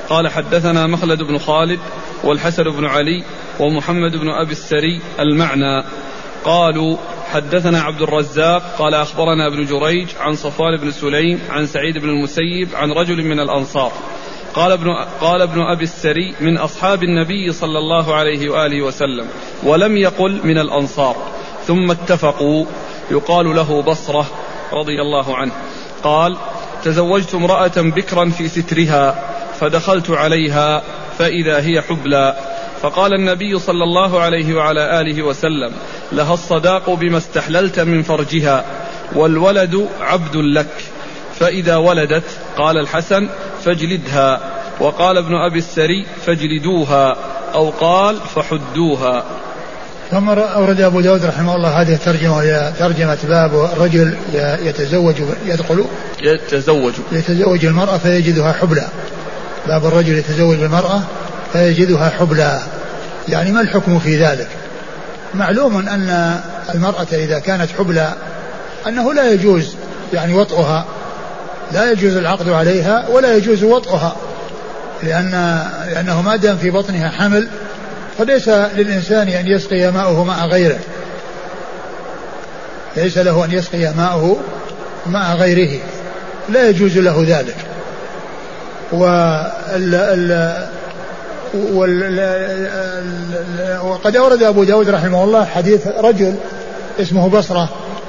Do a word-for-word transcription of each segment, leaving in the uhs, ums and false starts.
قال حدثنا مخلد بن خالد والحسن بن علي ومحمد بن أبي السري المعنى. قالوا حدثنا عبد الرزاق قال أخبرنا ابن جريج عن صفوان بن سليم عن سعيد بن المسيب عن رجل من الأنصار. قال ابن, قال ابن أبي السري من أصحاب النبي صلى الله عليه وآله وسلم ولم يقل من الأنصار. ثم اتفقوا. يقال له بصرة رضي الله عنه قال تزوجت امرأة بكرا في سترها فدخلت عليها فإذا هي حبلى فقال النبي صلى الله عليه وعلى آله وسلم لها الصداق بما استحللت من فرجها والولد عبد لك فإذا ولدت قال الحسن فاجلدها وقال ابن أبي السري فاجلدوها أو قال فحدوها. ثم أورد أبو داود رحمه الله هذه الترجمة وهي ترجمة باب الرجل يتزوج يدخل يتزوج يتزوج المرأة فيجدها حبلى. باب الرجل يتزوج بالمرأة فيجدها حبلى، يعني ما الحكم في ذلك؟ معلوم أن المرأة إذا كانت حبلى أنه لا يجوز يعني وطئها، لا يجوز العقد عليها ولا يجوز وطئها، لأن لأنه ما دام في بطنها حمل فليس للإنسان أن يسقي ماءه ماء غيره، ليس له أن يسقي ماءه ماء غيره، لا يجوز له ذلك. وال ال وقد أورد أبو داود رحمه الله حديث رجل اسمه بصرة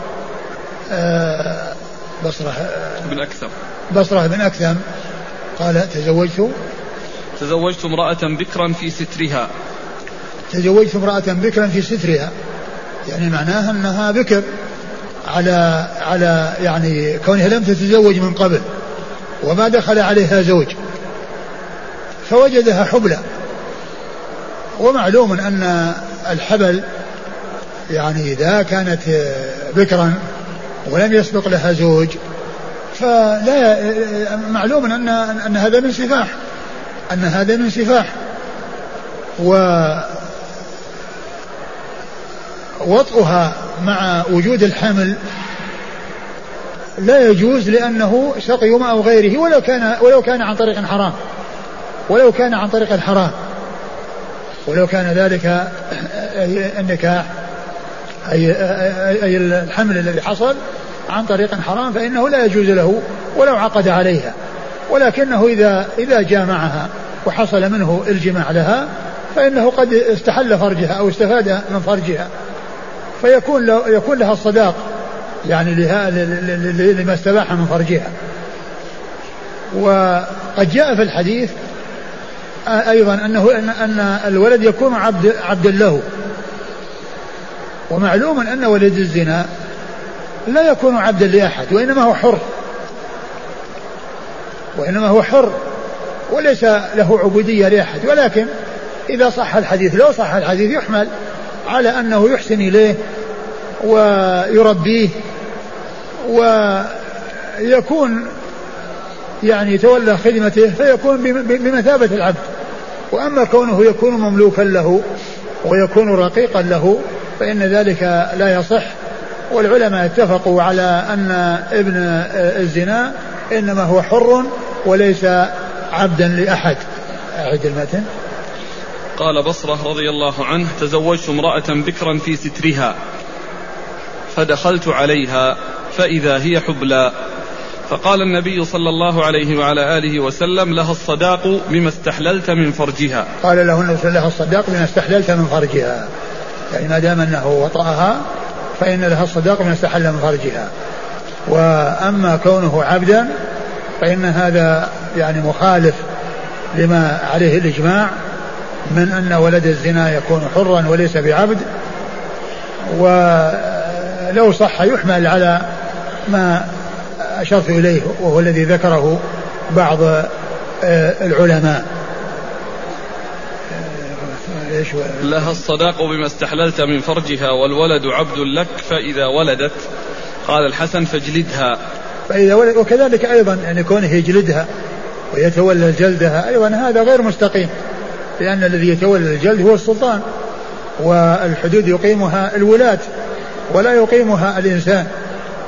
بصرة بن أكثم بصرة بن أكثم قال تزوجت تزوجت امرأة بكرا في سترها تزوجت امرأة بكرا في سترها يعني معناها أنها بكر على على يعني كونها لم تتزوج من قبل وما دخل عليها زوج فوجدها حبلى. ومعلوم أن الحبل يعني إذا كانت بكرا ولم يسبق لها زوج فلا معلوم أن أن هذا من سفاح أن هذا من سفاح ووطئها مع وجود الحمل لا يجوز لأنه سقي ماء غيره ولو كان ولو كان عن طريق حرام ولو كان عن طريق الحرام ولو كان ذلك النكاح أي, أي الحمل الذي حصل عن طريق حرام فإنه لا يجوز له ولو عقد عليها، ولكنه إذا إذا جامعها وحصل منه الجماع لها فإنه قد استحل فرجها أو استفاد من فرجها فيكون له يكون لها الصداق يعني لما استباح من فرجها. وقد جاء في الحديث أيضا أنه أن الولد يكون عبد عبد له، ومعلوم أن ولد الزنا لا يكون عبدا لأحد وإنما هو حر وإنما هو حر وليس له عبودية لأحد، ولكن إذا صح الحديث لو صح الحديث يحمل على أنه يحسن إليه ويربيه ويكون يعني يتولى خدمته فيكون بمثابة العبد. وأما كونه يكون مملوكا له ويكون رقيقا له فإن ذلك لا يصح. والعلماء اتفقوا على أن ابن الزنا إنما هو حر وليس عبدا لأحد. أعد المتن. قال بصرة رضي الله عنه تزوجت امرأة بكرا في سترها فدخلت عليها فإذا هي حبلى فقال النبي صلى الله عليه وعلى آله وسلم لها الصداق بما استحللت من فرجها. قال له النبي لها الصداق بما استحللت من فرجها، يعني ما دام أنه وطأها فإن لها الصداق بما استحل من فرجها. وأما كونه عبدا فإن هذا يعني مخالف لما عليه الإجماع من أن ولد الزنا يكون حرا وليس بعبد. ولو صح يحمل على ما أشرت إليه وهو الذي ذكره بعض العلماء. لها الصداق بما استحللت من فرجها والولد عبد لك فإذا ولدت قال الحسن فاجلدها فإذا ولد. وكذلك أيضا يعني كونه يجلدها ويتولى جلدها أيضا هذا غير مستقيم، لأن الذي يتولى الجلد هو السلطان والحدود يقيمها الولاة ولا يقيمها الإنسان.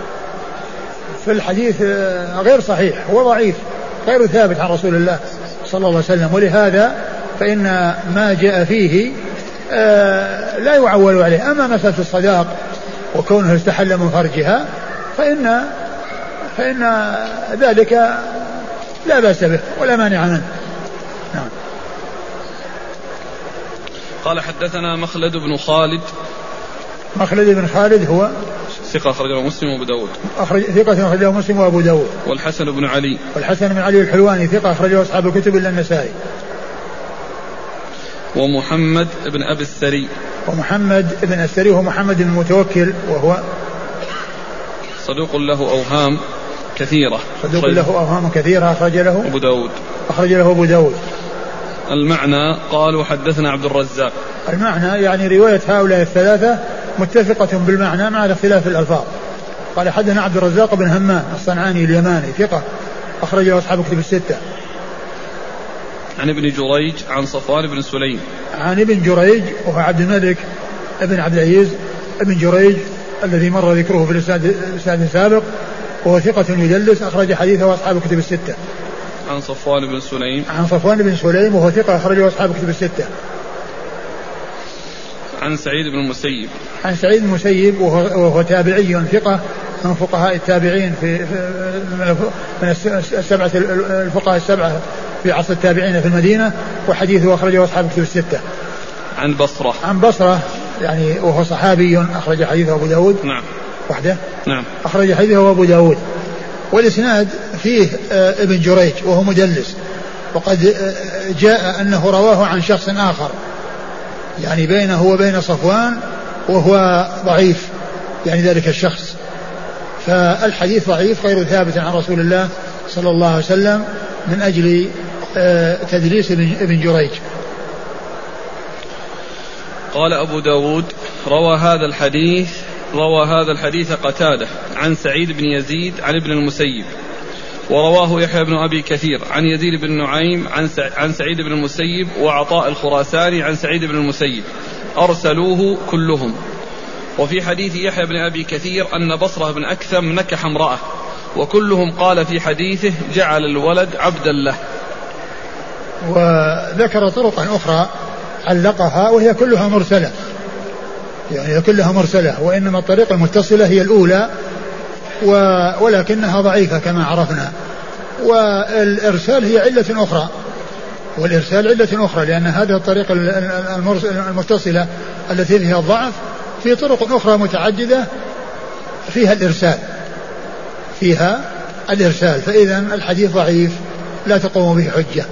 في الحديث غير صحيح وضعيف غير ثابت عن رسول الله صلى الله عليه وسلم. ولهذا فإن ما جاء فيه آه لا يعول عليه. أما مسألة الصداق وكونه استحل من فرجها فإن فإن ذلك لا بأس به ولا مانع منه. نعم. قال حدثنا مخلد بن خالد. مخلد بن خالد هو ثقة أخرجه مسلم وأبو داود. أخرج ثقة أخرجه مسلم وأبو داود. والحسن بن علي. والحسن بن علي الحلواني ثقة أخرجه أصحاب الكتب إلا النسائي. ومحمد بن أبي السري. ومحمد بن السري هو محمد بن المتوكل وهو صدوق له أوهام كثيرة. صدوق له أوهام كثيرة أخرج له أبو داود. أخرج له أبو داود. المعنى قالوا حدثنا عبد الرزاق. المعنى يعني رواية هؤلاء الثلاثة متفقة بالمعنى مع اختلاف الألفاظ. قال حدثنا عبد الرزاق بن همام الصنعاني اليماني ثقة أخرجه أصحاب الكتب الستة. عن ابن جريج عن صفوان بن سليم. عن ابن جريج وهو عبد الملك ابن عبد العزيز ابن جريج الذي مر ذكره في الإسناد السابق وهو ثقة يدلس أخرج حديثه أصحاب الكتب الستة. عن صفوان بن سليم. عن صفوان بن سليم وهو ثقة أخرجه أصحاب الكتب الستة. عن سعيد بن المسيب. عن سعيد بن المسيب وهو, وهو تابعي ثقة من فقهاء التابعين في من السبعة الفقهاء السبعة في عصر التابعين في المدينة وحديثه أخرجه أصحاب الكتب الستة. عن بصرة. عن بصرة يعني وهو صحابي أخرج حديثه أبو داود. نعم. وحده. نعم. أخرج حديثه أبو داود. والإسناد فيه ابن جريج وهو مدلس وقد جاء أنه رواه عن شخص آخر يعني بينه وبين صفوان وهو ضعيف يعني ذلك الشخص. فالحديث ضعيف غير ثابت عن رسول الله صلى الله عليه وسلم من أجل تدليس ابن جريج. قال أبو داود روى هذا الحديث روى هذا الحديث قتادة عن سعيد بن يزيد عن ابن المسيب ورواه يحيى بن أبي كثير عن يزيد بن نعيم عن عن سعيد بن المسيب وعطاء الخراساني عن سعيد بن المسيب أرسلوه كلهم. وفي حديث يحيى بن أبي كثير أن بصرة بن أكثم نكح امرأة وكلهم قال في حديثه جعل الولد عبدا له. وذكر طرقا أخرى علقها وهي كلها مرسلة يعني كلها مرسلة وإنما الطريق المتصلة هي الأولى ولكنها ضعيفة كما عرفنا. والإرسال هي علة أخرى والإرسال علة أخرى لأن هذه الطريق المتصلة التي فيها الضعف في طرق أخرى متعددة فيها الإرسال فيها الإرسال فإذا الحديث ضعيف لا تقوم به حجة.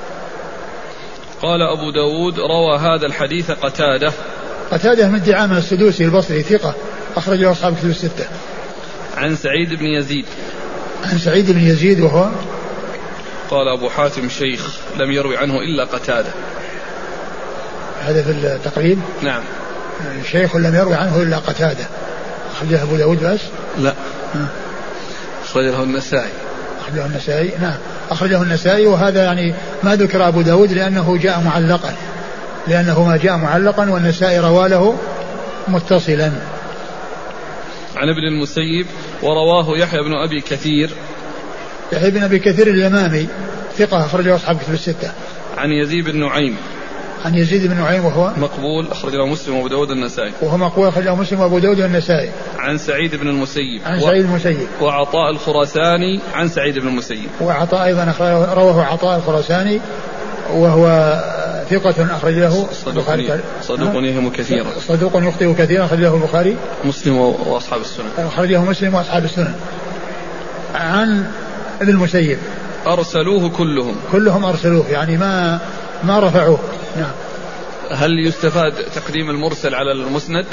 قال أبو داود روى هذا الحديث قتادة. قتادة من دعامة السدوسي البصري ثقة أخرجه أصحاب الكتب الستة. عن سعيد بن يزيد. عن سعيد بن يزيد وهو قال أبو حاتم شيخ لم يروي عنه إلا قتادة. هذا في التقريب. نعم. شيخ لم يروي عنه إلا قتادة أخرجه أبو داود بس. لا أخرجه النسائي. أخرجه النسائي نعم أخرجه النسائي وهذا يعني ما ذكر أبو داود لأنه جاء معلقا لأنه ما جاء معلقا والنسائي روى له متصلا. عن ابن المسيب ورواه يحيى بن أبي كثير. يحيى بن أبي كثير اليمامي ثقة أخرجه أصحاب كتب الستة. عن يزيد بن نعيم. عن يزيد بن نعيم وهو مقبول أخرجه مسلم وأبو داود النسائي. وهو مقبول أخرجه مسلم وأبو داود النسائي. عن سعيد بن المسيب. عن سعيد بن المسيب. وعطاء الخراساني عن سعيد بن المسيب. وعطاء أيضا رواه عطاء الخراساني وهو ثقة أخرجه البخاري. صدوق يهم كثيرا. صدوق يخطئ كثيرا أخرجه البخاري. مسلم وأصحاب السنن. أخرجه مسلم وأصحاب السنن. عن ابن المسيب. أرسلوه كلهم. كلهم أرسلوه يعني ما ما رفعوه. نعم. هل يستفاد تقديم المرسل على المسند؟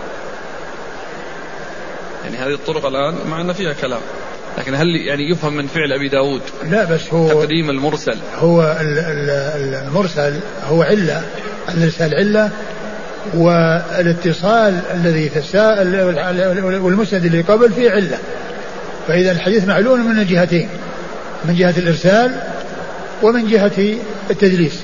يعني هذه الطرق الآن مع أن فيها كلام لكن هل يعني يفهم من فعل أبي داود لا بس هو تقديم المرسل؟ هو المرسل هو علة الإرسال علة والاتصال الذي تساءل والمسند اللي قبل فيه علة فإذا الحديث معلول من الجهتين من جهة الإرسال ومن جهة التدليس.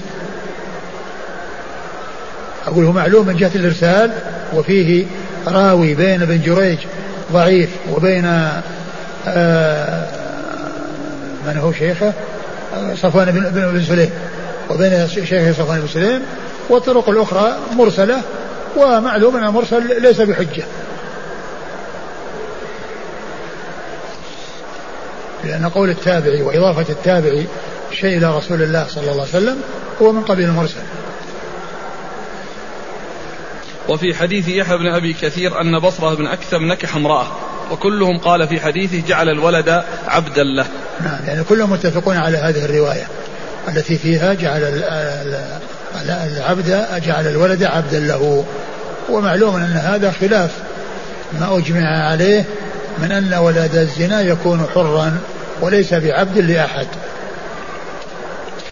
أقول هو معلوم من جهة الإرسال وفيه راوي بين ابن جريج ضعيف وبين آه من هو شيخه صفوان بن, بن سليم وبين شيخ صفوان بن سليم، والطرق الأخرى مرسلة، ومعلوم أن المرسل ليس بحجة، لأن قول التابعي وإضافة التابعي شيء إلى رسول الله صلى الله عليه وسلم هو من قبيل المرسل. وفي حديث يحيى بن أبي كثير أن بصرة بن أكثم نكح امرأة، وكلهم قال في حديثه جعل الولد عبدا له. نعم، يعني كلهم متفقون على هذه الرواية التي فيها جعل العبد جعل الولد عبدا له. ومعلوم أن هذا خلاف ما أجمع عليه من أن ولد الزنا يكون حرا وليس بعبد لأحد،